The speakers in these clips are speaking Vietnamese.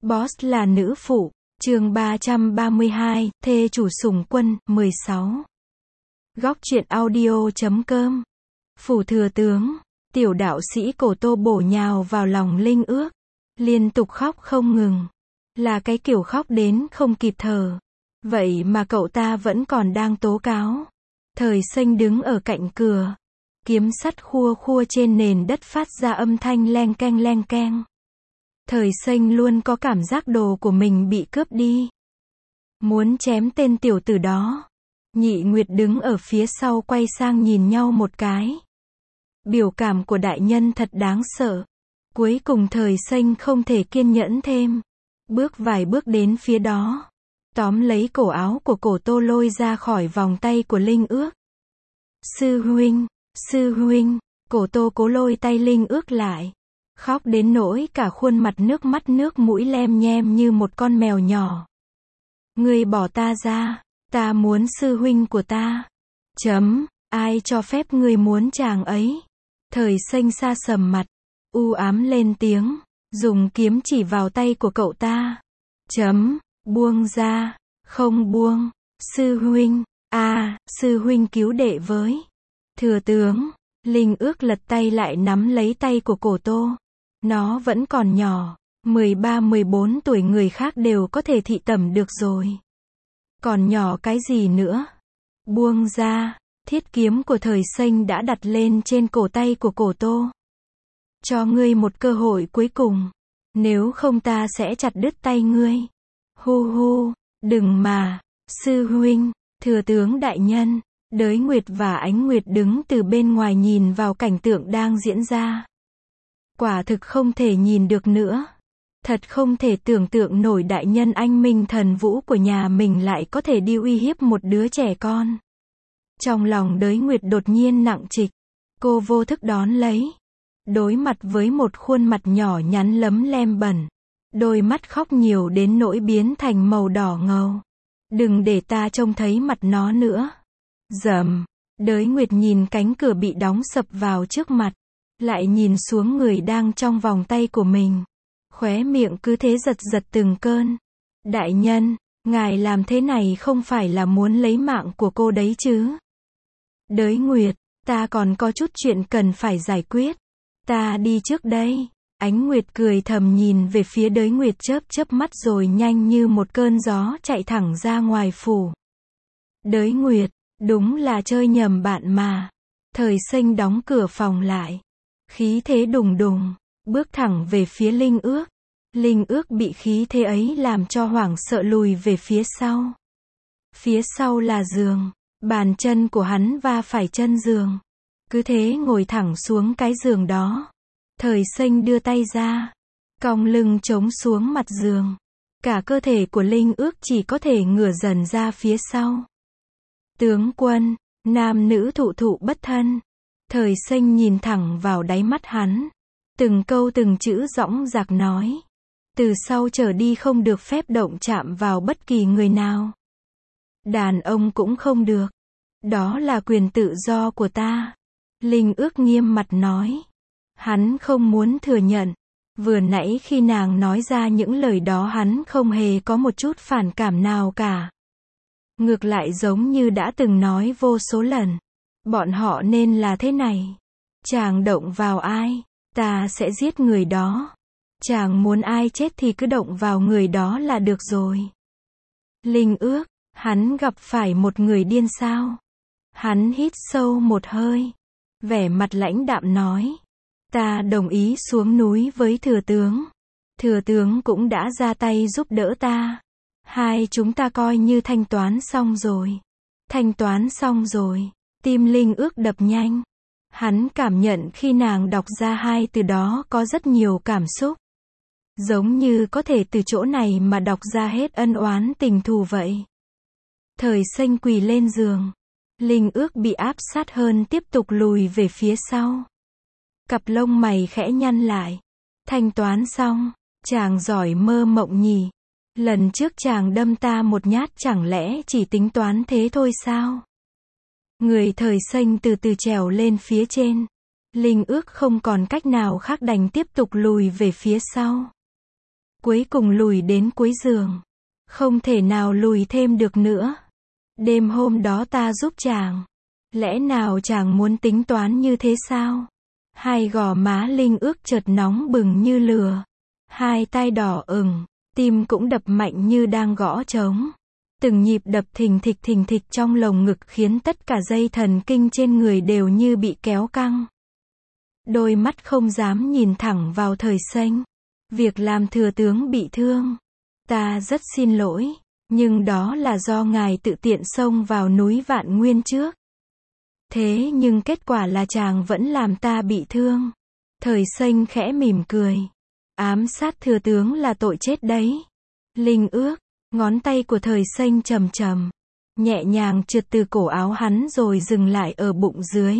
Boss là nữ phụ. Chương 332, thê chủ sủng quân, 16. Góc truyện audio.com. Phủ thừa tướng, tiểu đạo sĩ Cổ Tô bổ nhào vào lòng Linh Ước, liên tục khóc không ngừng. Là cái kiểu khóc đến không kịp thở. Vậy mà cậu ta vẫn còn đang tố cáo. Thời Xanh đứng ở cạnh cửa, kiếm sắt khua khua trên nền đất phát ra âm thanh leng keng leng keng. Thời Xanh luôn có cảm giác đồ của mình bị cướp đi. Muốn chém tên tiểu tử đó. Nhị Nguyệt đứng ở phía sau quay sang nhìn nhau một cái. Biểu cảm của đại nhân thật đáng sợ. Cuối cùng Thời Xanh không thể kiên nhẫn thêm. Bước vài bước đến phía đó. Tóm lấy cổ áo của Cổ Tô lôi ra khỏi vòng tay của Linh Ước. Sư huynh, Cổ Tô cố lôi tay Linh Ước lại. Khóc đến nỗi cả khuôn mặt nước mắt nước mũi lem nhem như một con mèo nhỏ. Ngươi bỏ ta ra, ta muốn sư huynh của ta. Ai cho phép ngươi muốn chàng ấy? Thời Xanh xa sầm mặt, u ám lên tiếng, dùng kiếm chỉ vào tay của cậu ta. Buông ra, không buông, sư huynh, sư huynh cứu đệ với. Thừa tướng, Linh Ước lật tay lại nắm lấy tay của Cổ Tô. Nó vẫn còn nhỏ, 13-14 tuổi người khác đều có thể thị tẩm được rồi. Còn nhỏ cái gì nữa? Buông ra, thiết kiếm của Thời Xanh đã đặt lên trên cổ tay của Cổ Tô. Cho ngươi một cơ hội cuối cùng. Nếu không ta sẽ chặt đứt tay ngươi. Hu, đừng mà, sư huynh, thừa tướng đại nhân. Đới Nguyệt và Ánh Nguyệt đứng từ bên ngoài nhìn vào cảnh tượng đang diễn ra. Quả thực không thể nhìn được nữa. Thật không thể tưởng tượng nổi đại nhân anh minh thần vũ của nhà mình lại có thể đi uy hiếp một đứa trẻ con. Trong lòng Đới Nguyệt đột nhiên nặng trịch. Cô vô thức đón lấy. Đối mặt với một khuôn mặt nhỏ nhắn lấm lem bẩn. Đôi mắt khóc nhiều đến nỗi biến thành màu đỏ ngầu. Đừng để ta trông thấy mặt nó nữa. Đới Nguyệt nhìn cánh cửa bị đóng sập vào trước mặt. Lại nhìn xuống người đang trong vòng tay của mình. Khóe miệng cứ thế giật giật từng cơn. Đại nhân, ngài làm thế này không phải là muốn lấy mạng của cô đấy chứ? Đới Nguyệt, ta còn có chút chuyện cần phải giải quyết. Ta đi trước đây. Ánh Nguyệt cười thầm nhìn về phía Đới Nguyệt chớp mắt rồi nhanh như một cơn gió chạy thẳng ra ngoài phủ. Đới Nguyệt, đúng là chơi nhầm bạn mà. Thời Xanh đóng cửa phòng lại. Khí thế đùng đùng, bước thẳng về phía Linh Ước. Linh Ước bị khí thế ấy làm cho hoảng sợ lùi về phía sau. Phía sau là giường, bàn chân của hắn va phải chân giường. Cứ thế ngồi thẳng xuống cái giường đó. Thời Xanh đưa tay ra, cong lưng chống xuống mặt giường. Cả cơ thể của Linh Ước chỉ có thể ngửa dần ra phía sau. Tướng quân, nam nữ thụ bất thân. Thời Xanh nhìn thẳng vào đáy mắt hắn. Từng câu từng chữ dõng dạc nói. Từ sau trở đi không được phép động chạm vào bất kỳ người nào. Đàn ông cũng không được. Đó là quyền tự do của ta. Linh Ước nghiêm mặt nói. Hắn không muốn thừa nhận. Vừa nãy khi nàng nói ra những lời đó hắn không hề có một chút phản cảm nào cả. Ngược lại giống như đã từng nói vô số lần. Bọn họ nên là thế này. Chàng động vào ai, ta sẽ giết người đó. Chàng muốn ai chết thì cứ động vào người đó là được rồi. Linh Ước, hắn gặp phải một người điên sao? Hắn hít sâu một hơi. Vẻ mặt lãnh đạm nói. Ta đồng ý xuống núi với thừa tướng. Thừa tướng cũng đã ra tay giúp đỡ ta. Hai chúng ta coi như thanh toán xong rồi. Thanh toán xong rồi. Tim Linh Ước đập nhanh. Hắn cảm nhận khi nàng đọc ra hai từ đó có rất nhiều cảm xúc. Giống như có thể từ chỗ này mà đọc ra hết ân oán tình thù vậy. Thời Xanh quỳ lên giường. Linh Ước bị áp sát hơn tiếp tục lùi về phía sau. Cặp lông mày khẽ nhăn lại. Thanh toán xong, chàng giỏi mơ mộng nhỉ. Lần trước chàng đâm ta một nhát chẳng lẽ chỉ tính toán thế thôi sao? Người Thời Xanh từ từ trèo lên phía trên. Linh Ước không còn cách nào khác đành tiếp tục lùi về phía sau. cuối cùng lùi đến cuối giường. Không thể nào lùi thêm được nữa. Đêm hôm đó ta giúp chàng. Lẽ nào chàng muốn tính toán như thế sao? Hai gò má Linh Ước chợt nóng bừng như lửa. Hai tai đỏ ửng, tim cũng đập mạnh như đang gõ trống. Từng nhịp đập thình thịch trong lồng ngực khiến tất cả dây thần kinh trên người đều như bị kéo căng. Đôi mắt không dám nhìn thẳng vào Thời Xanh. Việc làm thừa tướng bị thương. Ta rất xin lỗi, nhưng đó là do ngài tự tiện xông vào núi Vạn Nguyên trước. Thế nhưng kết quả là chàng vẫn làm ta bị thương. Thời Xanh khẽ mỉm cười. Ám sát thừa tướng là tội chết đấy. Linh Ước, ngón tay của Thời Xanh chầm chầm, nhẹ nhàng trượt từ cổ áo hắn rồi dừng lại ở bụng dưới.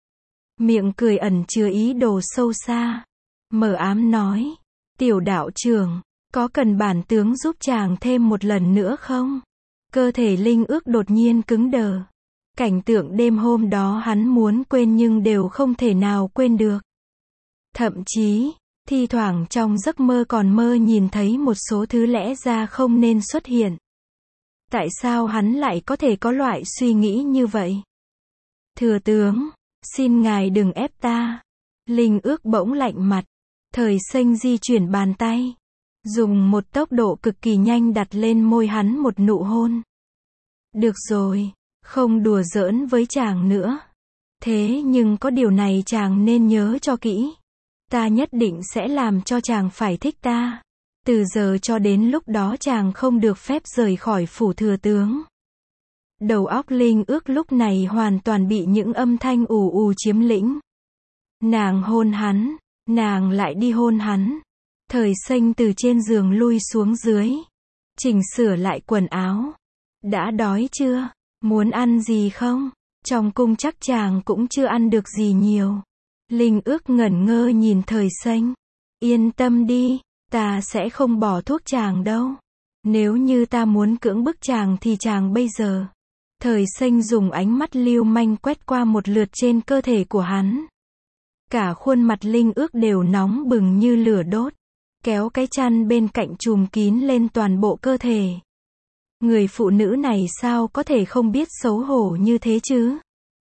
Miệng cười ẩn chứa ý đồ sâu xa. Mờ ám nói, tiểu đạo trưởng, có cần bản tướng giúp chàng thêm một lần nữa không? Cơ thể Linh Ước đột nhiên cứng đờ. Cảnh tượng đêm hôm đó hắn muốn quên nhưng đều không thể nào quên được. Thậm chí, thi thoảng trong giấc mơ còn mơ nhìn thấy một số thứ lẽ ra không nên xuất hiện. Tại sao hắn lại có thể có loại suy nghĩ như vậy? Thừa tướng, xin ngài đừng ép ta. Linh Ước bỗng lạnh mặt. Thời Xanh di chuyển bàn tay, dùng một tốc độ cực kỳ nhanh đặt lên môi hắn một nụ hôn. Được rồi, không đùa giỡn với chàng nữa. Thế nhưng có điều này chàng nên nhớ cho kỹ. Ta nhất định sẽ làm cho chàng phải thích ta. Từ giờ cho đến lúc đó chàng không được phép rời khỏi phủ thừa tướng. Đầu óc Linh Ước lúc này hoàn toàn bị những âm thanh ù ù chiếm lĩnh. Nàng hôn hắn, nàng lại đi hôn hắn. Thời Xanh từ trên giường lui xuống dưới, chỉnh sửa lại quần áo. Đã đói chưa? Muốn ăn gì không? Trong cung chắc chàng cũng chưa ăn được gì nhiều. Linh Ước ngẩn ngơ nhìn Thời Xanh. Yên tâm đi, ta sẽ không bỏ thuốc chàng đâu. Nếu như ta muốn cưỡng bức chàng thì chàng bây giờ. Thời Xanh dùng ánh mắt lưu manh quét qua một lượt trên cơ thể của hắn. Cả khuôn mặt Linh Ước đều nóng bừng như lửa đốt. Kéo cái chăn bên cạnh trùm kín lên toàn bộ cơ thể. Người phụ nữ này sao có thể không biết xấu hổ như thế chứ?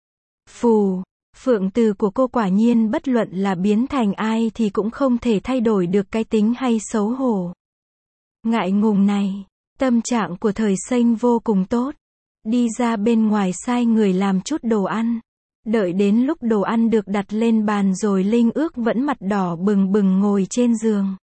Phù, phượng từ của cô quả nhiên bất luận là biến thành ai thì cũng không thể thay đổi được cái tính hay xấu hổ. Ngại ngùng này, tâm trạng của Thời Xanh vô cùng tốt. Đi ra bên ngoài sai người làm chút đồ ăn. Đợi đến lúc đồ ăn được đặt lên bàn rồi Linh Ước vẫn mặt đỏ bừng bừng ngồi trên giường.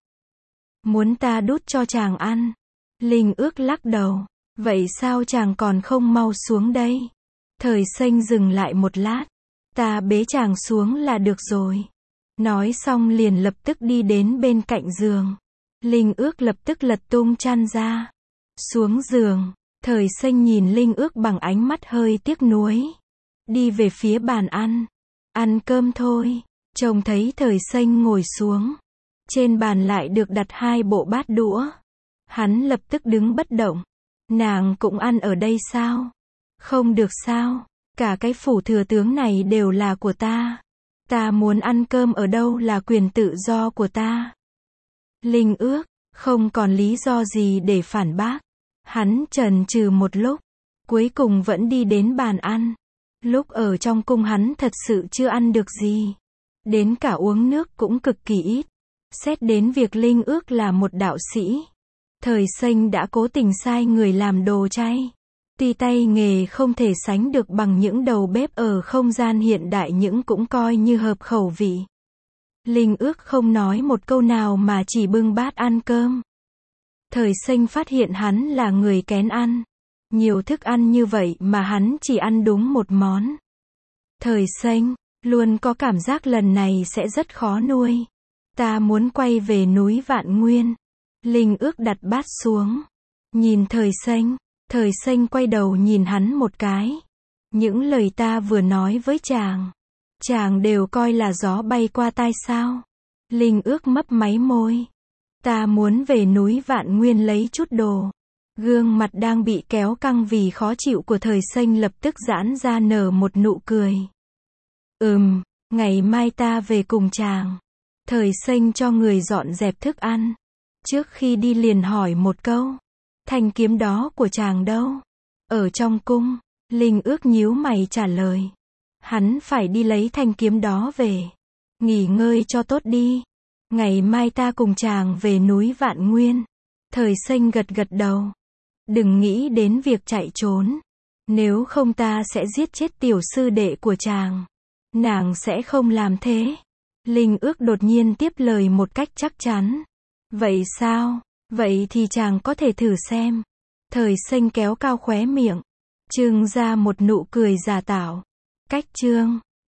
Muốn ta đút cho chàng ăn? Linh Ước lắc đầu. Vậy sao chàng còn không mau xuống đây? Thời Xanh dừng lại một lát. Ta bế chàng xuống là được rồi. Nói xong liền lập tức đi đến bên cạnh giường. Linh Ước lập tức lật tung chăn ra. Xuống giường, Thời Xanh nhìn Linh Ước bằng ánh mắt hơi tiếc nuối. Đi về phía bàn ăn. Ăn cơm thôi. Trông thấy Thời Xanh ngồi xuống. Trên bàn lại được đặt 2 bộ bát đũa. Hắn lập tức đứng bất động. Nàng cũng ăn ở đây sao? Không được sao? Cả cái phủ thừa tướng này đều là của ta. Ta muốn ăn cơm ở đâu là quyền tự do của ta. Linh Ước, không còn lý do gì để phản bác. Hắn chần chừ một lúc. Cuối cùng vẫn đi đến bàn ăn. Lúc ở trong cung hắn thật sự chưa ăn được gì. Đến cả uống nước cũng cực kỳ ít. Xét đến việc Linh Ước là một đạo sĩ. Thời Xanh đã cố tình sai người làm đồ chay. Tuy tay nghề không thể sánh được bằng những đầu bếp ở không gian hiện đại nhưng cũng coi như hợp khẩu vị. Linh Ước không nói một câu nào mà chỉ bưng bát ăn cơm. Thời Xanh phát hiện hắn là người kén ăn. Nhiều thức ăn như vậy mà hắn chỉ ăn đúng một món. Thời Xanh, luôn có cảm giác lần này sẽ rất khó nuôi. Ta muốn quay về núi Vạn Nguyên. Linh Ước đặt bát xuống. Nhìn Thời Xanh quay đầu nhìn hắn một cái. Những lời ta vừa nói với chàng đều coi là gió bay qua tai sao? Linh Ước mấp máy môi. Ta muốn về núi Vạn Nguyên lấy chút đồ. Gương mặt đang bị kéo căng vì khó chịu của Thời Xanh lập tức giãn ra nở một nụ cười. Ngày mai ta về cùng chàng. Thời Xanh cho người dọn dẹp thức ăn. Trước khi đi liền hỏi một câu. Thanh kiếm đó của chàng đâu? Ở trong cung. Linh Ước nhíu mày trả lời. Hắn phải đi lấy thanh kiếm đó về. Nghỉ ngơi cho tốt đi. Ngày mai ta cùng chàng về núi Vạn Nguyên. Thời Xanh gật gật đầu. Đừng nghĩ đến việc chạy trốn. Nếu không ta sẽ giết chết tiểu sư đệ của chàng. Nàng sẽ không làm thế. Linh Ước đột nhiên tiếp lời một cách chắc chắn. Vậy sao? Vậy thì chàng có thể thử xem. Thời Xanh kéo cao khóe miệng. Trưng ra một nụ cười giả tạo. Cách chương